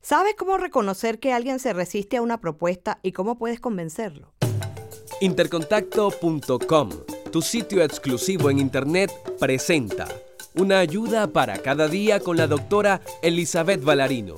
¿Sabes cómo reconocer que alguien se resiste a una propuesta y cómo puedes convencerlo? Intercontacto.com, tu sitio exclusivo en Internet, presenta una ayuda para cada día con la doctora Elizabeth Ballarino.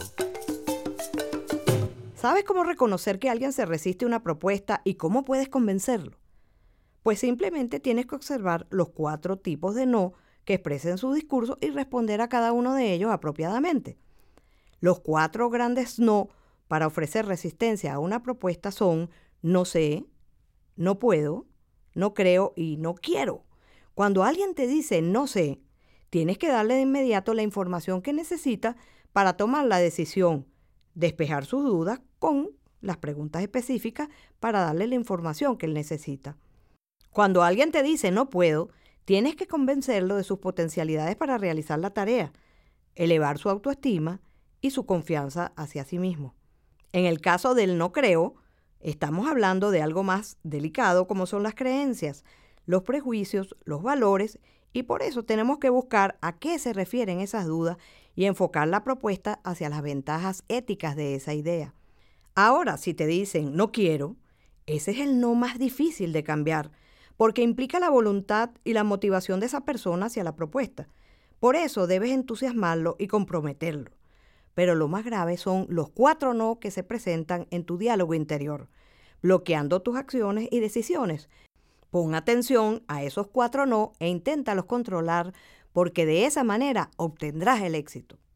¿Sabes cómo reconocer que alguien se resiste a una propuesta y cómo puedes convencerlo? Pues simplemente tienes que observar los 4 tipos de no que expresen su discurso y responder a cada uno de ellos apropiadamente. Los 4 grandes no para ofrecer resistencia a una propuesta son no sé, no puedo, no creo y no quiero. Cuando alguien te dice no sé, tienes que darle de inmediato la información que necesita para tomar la decisión, despejar sus dudas con las preguntas específicas para darle la información que él necesita. Cuando alguien te dice no puedo, tienes que convencerlo de sus potencialidades para realizar la tarea, elevar su autoestima y su confianza hacia sí mismo. En el caso del no creo, estamos hablando de algo más delicado como son las creencias, los prejuicios, los valores, y por eso tenemos que buscar a qué se refieren esas dudas y enfocar la propuesta hacia las ventajas éticas de esa idea. Ahora, si te dicen no quiero, ese es el no más difícil de cambiar, porque implica la voluntad y la motivación de esa persona hacia la propuesta. Por eso debes entusiasmarlo y comprometerlo. Pero lo más grave son los 4 no que se presentan en tu diálogo interior, bloqueando tus acciones y decisiones. Pon atención a esos 4 no e inténtalos controlar, porque de esa manera obtendrás el éxito.